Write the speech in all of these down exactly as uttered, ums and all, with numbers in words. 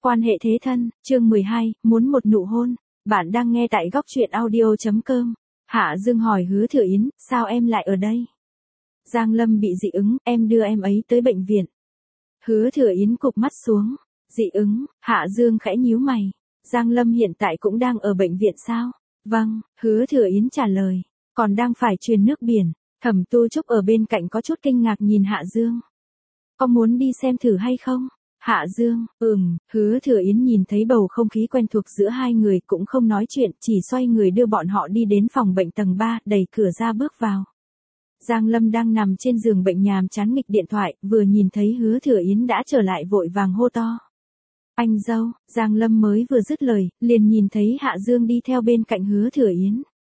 Quan hệ thế thân, chương mười hai, muốn một nụ hôn. Bạn đang nghe tại góc truyện audio chấm com. Hạ Dương hỏi Hứa Thừa Yến, sao em lại ở đây? Giang Lâm bị dị ứng, em đưa em ấy tới bệnh viện. Hứa Thừa Yến cụp mắt xuống. Dị ứng, Hạ Dương khẽ nhíu mày. Giang Lâm hiện tại cũng đang ở bệnh viện sao? Vâng, Hứa Thừa Yến trả lời. Còn đang phải truyền nước biển. Thẩm Tu Trúc ở bên cạnh có chút kinh ngạc nhìn Hạ Dương. Có muốn đi xem thử hay không? Hạ Dương, ừm, Hứa Thừa Yến nhìn thấy bầu không khí quen thuộc giữa hai người cũng không nói chuyện, chỉ xoay người đưa bọn họ đi đến phòng bệnh tầng ba, đẩy cửa ra bước vào. Giang Lâm đang nằm trên giường bệnh nhàm chán nghịch điện thoại, vừa nhìn thấy Hứa Thừa Yến đã trở lại vội vàng hô to. Anh dâu, Giang Lâm mới vừa dứt lời, liền nhìn thấy Hạ Dương đi theo bên cạnh Hứa Thừa Yến.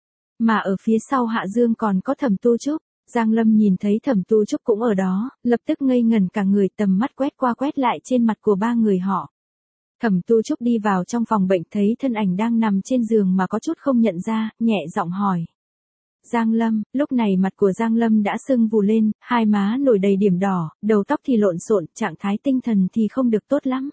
Mà ở phía sau Hạ Dương còn có Thẩm Tu Trúc. Giang Lâm nhìn thấy Thẩm Tu Trúc cũng ở đó, lập tức ngây ngẩn cả người, tầm mắt quét qua quét lại trên mặt của ba người họ. Thẩm Tu Trúc đi vào trong phòng bệnh thấy thân ảnh đang nằm trên giường mà có chút không nhận ra, nhẹ giọng hỏi. Giang Lâm, lúc này mặt của Giang Lâm đã sưng vù lên, hai má nổi đầy điểm đỏ, đầu tóc thì lộn xộn, trạng thái tinh thần thì không được tốt lắm.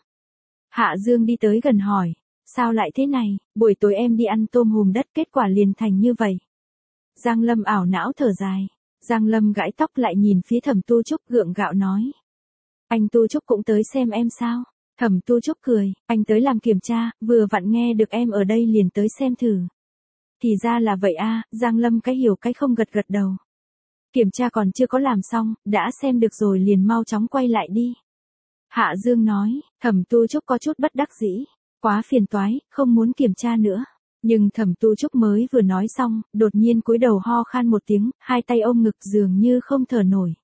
Hạ Dương đi tới gần hỏi, sao lại thế này, buổi tối em đi ăn tôm hùm đất kết quả liền thành như vậy. Giang Lâm ảo não thở dài. Giang Lâm gãi tóc lại nhìn phía Thẩm Tu Trúc gượng gạo nói. Anh Tu Trúc cũng tới xem em sao? Thẩm Tu Trúc cười, anh tới làm kiểm tra, vừa vặn nghe được em ở đây liền tới xem thử. Thì ra là vậy a, à, Giang Lâm cái hiểu cái không gật gật đầu. Kiểm tra còn chưa có làm xong, đã xem được rồi liền mau chóng quay lại đi. Hạ Dương nói, Thẩm Tu Trúc có chút bất đắc dĩ, quá phiền toái, không muốn kiểm tra nữa. Nhưng Thẩm Tu Trúc mới vừa nói xong, đột nhiên cúi đầu ho khan một tiếng, hai tay ôm ngực dường như không thở nổi.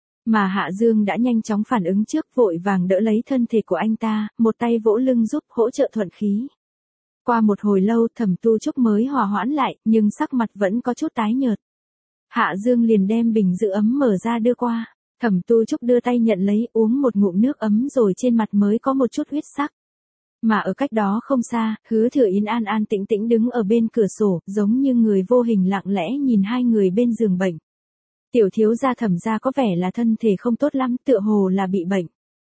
Mà Hạ Dương đã nhanh chóng phản ứng trước, vội vàng đỡ lấy thân thể của anh ta, một tay vỗ lưng giúp hỗ trợ thuận khí. Qua một hồi lâu Thẩm Tu Trúc mới hòa hoãn lại, nhưng sắc mặt vẫn có chút tái nhợt. Hạ Dương liền đem bình giữ ấm mở ra đưa qua. Thẩm Tu Trúc đưa tay nhận lấy, uống một ngụm nước ấm rồi trên mặt mới có một chút huyết sắc. Mà ở cách đó không xa, Hứa Thừa Yến an an tĩnh tĩnh đứng ở bên cửa sổ, giống như người vô hình lặng lẽ nhìn hai người bên giường bệnh. Tiểu thiếu gia Thẩm gia có vẻ là thân thể không tốt lắm, tựa hồ là bị bệnh.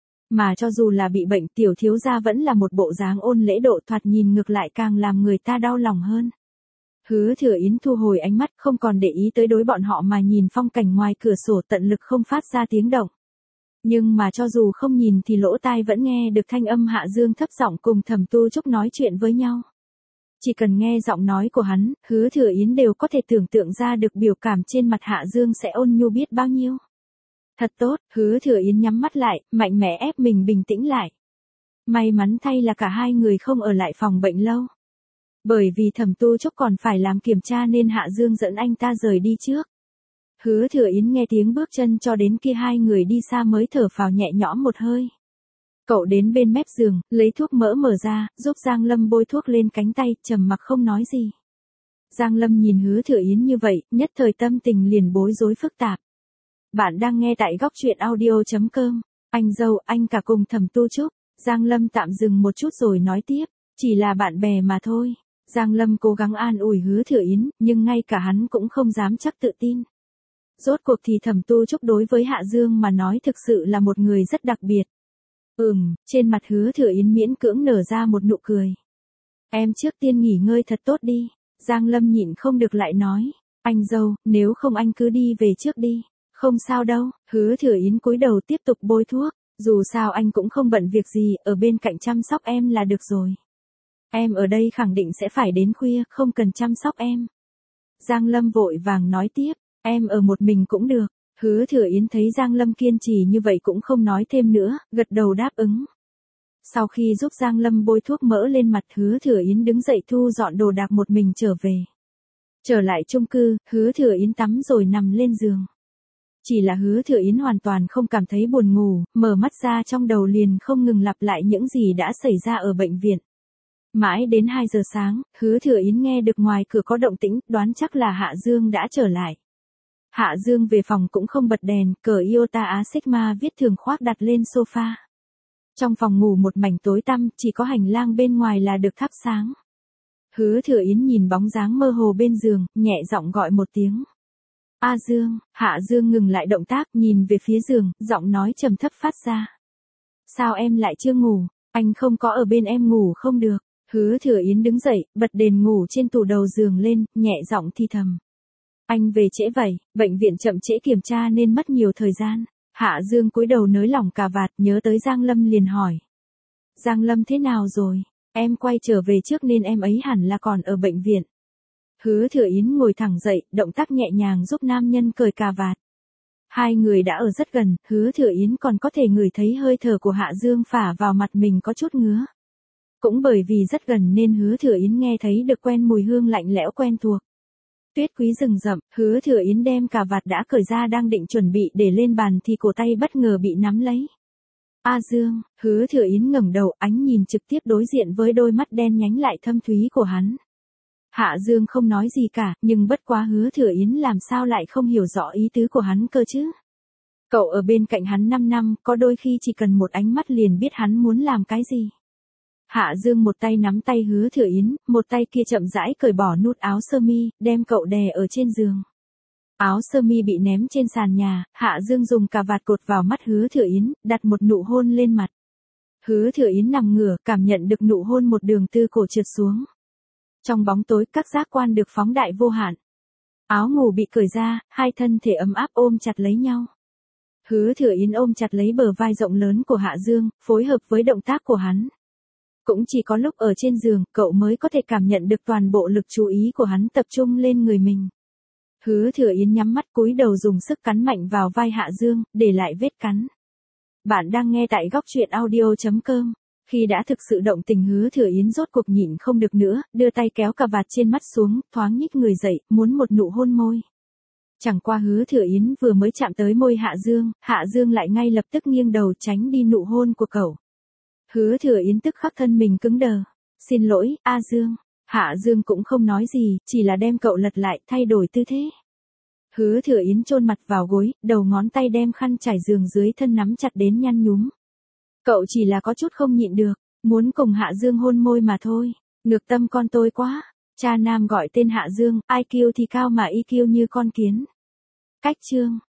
Mà cho dù là bị bệnh, tiểu thiếu gia vẫn là một bộ dáng ôn lễ độ, thoạt nhìn ngược lại càng làm người ta đau lòng hơn. Hứa Thừa Yến thu hồi ánh mắt, không còn để ý tới đối bọn họ mà nhìn phong cảnh ngoài cửa sổ, tận lực không phát ra tiếng động. Nhưng mà cho dù không nhìn thì lỗ tai vẫn nghe được thanh âm Hạ Dương thấp giọng cùng Thẩm Tu Trúc nói chuyện với nhau. Chỉ cần nghe giọng nói của hắn, Hứa Thừa Yến đều có thể tưởng tượng ra được biểu cảm trên mặt Hạ Dương sẽ ôn nhu biết bao nhiêu. Thật tốt, Hứa Thừa Yến nhắm mắt lại, mạnh mẽ ép mình bình tĩnh lại. May mắn thay là cả hai người không ở lại phòng bệnh lâu. Bởi vì Thẩm Tu Trúc còn phải làm kiểm tra nên Hạ Dương dẫn anh ta rời đi trước. Hứa Thừa Yến nghe tiếng bước chân cho đến khi hai người đi xa mới thở phào nhẹ nhõm một hơi. Cậu đến bên mép giường, lấy thuốc mỡ mở ra, giúp Giang Lâm bôi thuốc lên cánh tay, trầm mặc không nói gì. Giang Lâm nhìn Hứa Thừa Yến như vậy, nhất thời tâm tình liền bối rối phức tạp. Bạn đang nghe tại góc truyện audio chấm com. Anh dâu, anh cả cùng Thẩm Tu Trúc. Giang Lâm tạm dừng một chút rồi nói tiếp, chỉ là bạn bè mà thôi. Giang Lâm cố gắng an ủi Hứa Thừa Yến, nhưng ngay cả hắn cũng không dám chắc tự tin. Rốt cuộc thì Thẩm Tu Trúc đối với Hạ Dương mà nói thực sự là một người rất đặc biệt. Ừm, trên mặt Hứa Thừa Yến miễn cưỡng nở ra một nụ cười. Em trước tiên nghỉ ngơi thật tốt đi. Giang Lâm nhịn không được lại nói, anh dâu, nếu không anh cứ đi về trước đi. Không sao đâu, Hứa Thừa Yến cúi đầu tiếp tục bôi thuốc, dù sao anh cũng không bận việc gì, ở bên cạnh chăm sóc em là được rồi. Em ở đây khẳng định sẽ phải đến khuya, không cần chăm sóc em. Giang Lâm vội vàng nói tiếp, em ở một mình cũng được. Hứa Thừa Yến thấy Giang Lâm kiên trì như vậy cũng không nói thêm nữa, gật đầu đáp ứng. Sau khi giúp Giang Lâm bôi thuốc mỡ lên mặt, Hứa Thừa Yến đứng dậy thu dọn đồ đạc một mình trở về. Trở lại chung cư, Hứa Thừa Yến tắm rồi nằm lên giường. Chỉ là Hứa Thừa Yến hoàn toàn không cảm thấy buồn ngủ, mở mắt ra trong đầu liền không ngừng lặp lại những gì đã xảy ra ở bệnh viện. Mãi đến hai giờ sáng, Hứa Thừa Yến nghe được ngoài cửa có động tĩnh, đoán chắc là Hạ Dương đã trở lại. Hạ Dương về phòng cũng không bật đèn, cờ Iota Á Sigma viết thường khoác đặt lên sofa. Trong phòng ngủ một mảnh tối tăm, chỉ có hành lang bên ngoài là được thắp sáng. Hứa Thừa Yến nhìn bóng dáng mơ hồ bên giường, nhẹ giọng gọi một tiếng. A Dương, Hạ Dương ngừng lại động tác, nhìn về phía giường, giọng nói trầm thấp phát ra. Sao em lại chưa ngủ? Anh không có ở bên em ngủ không được. Hứa Thừa Yến đứng dậy, bật đèn ngủ trên tủ đầu giường lên, nhẹ giọng thì thầm. Anh về trễ vậy, bệnh viện chậm trễ kiểm tra nên mất nhiều thời gian. Hạ Dương cúi đầu nới lỏng cà vạt, nhớ tới Giang Lâm liền hỏi. Giang Lâm thế nào rồi? Em quay trở về trước nên em ấy hẳn là còn ở bệnh viện. Hứa Thừa Yến ngồi thẳng dậy, động tác nhẹ nhàng giúp nam nhân cởi cà vạt. Hai người đã ở rất gần, Hứa Thừa Yến còn có thể ngửi thấy hơi thở của Hạ Dương phả vào mặt mình có chút ngứa. Cũng bởi vì rất gần nên Hứa Thừa Yến nghe thấy được quen mùi hương lạnh lẽo quen thuộc. Tuyết quý rừng rậm, Hứa Thừa Yến đem cà vạt đã cởi ra đang định chuẩn bị để lên bàn thì cổ tay bất ngờ bị nắm lấy. A Dương, Hứa Thừa Yến ngẩng đầu, ánh nhìn trực tiếp đối diện với đôi mắt đen nhánh lại thâm thúy của hắn. Hạ Dương không nói gì cả, nhưng bất quá Hứa Thừa Yến làm sao lại không hiểu rõ ý tứ của hắn cơ chứ. Cậu ở bên cạnh hắn năm năm, có đôi khi chỉ cần một ánh mắt liền biết hắn muốn làm cái gì. Hạ Dương một tay nắm tay Hứa Thừa Yến, một tay kia chậm rãi cởi bỏ nút áo sơ mi, đem cậu đè ở trên giường. Áo sơ mi bị ném trên sàn nhà, Hạ Dương dùng cà vạt cột vào mắt Hứa Thừa Yến, đặt một nụ hôn lên mặt. Hứa Thừa Yến nằm ngửa, cảm nhận được nụ hôn một đường từ cổ trượt xuống. Trong bóng tối, các giác quan được phóng đại vô hạn. Áo ngủ bị cởi ra, hai thân thể ấm áp ôm chặt lấy nhau. Hứa Thừa Yến ôm chặt lấy bờ vai rộng lớn của Hạ Dương, phối hợp với động tác của hắn. Cũng chỉ có lúc ở trên giường, cậu mới có thể cảm nhận được toàn bộ lực chú ý của hắn tập trung lên người mình. Hứa Thừa Yến nhắm mắt cúi đầu dùng sức cắn mạnh vào vai Hạ Dương, để lại vết cắn. Bạn đang nghe tại góc truyện audio chấm com. Khi đã thực sự động tình Hứa Thừa Yến rốt cuộc nhịn không được nữa, đưa tay kéo cà vạt trên mắt xuống, thoáng nhích người dậy, muốn một nụ hôn môi. Chẳng qua Hứa Thừa Yến vừa mới chạm tới môi Hạ Dương, Hạ Dương lại ngay lập tức nghiêng đầu tránh đi nụ hôn của cậu. Hứa Thừa Yến tức khắc thân mình cứng đờ. Xin lỗi, A Dương. Hạ Dương cũng không nói gì, chỉ là đem cậu lật lại, thay đổi tư thế. Hứa Thừa Yến chôn mặt vào gối, đầu ngón tay đem khăn trải giường dưới thân nắm chặt đến nhăn nhúm. Cậu chỉ là có chút không nhịn được, muốn cùng Hạ Dương hôn môi mà thôi. Ngược tâm con tôi quá. Cha nam gọi tên Hạ Dương, i kiu thì cao mà i kiu như con kiến. Cách chương.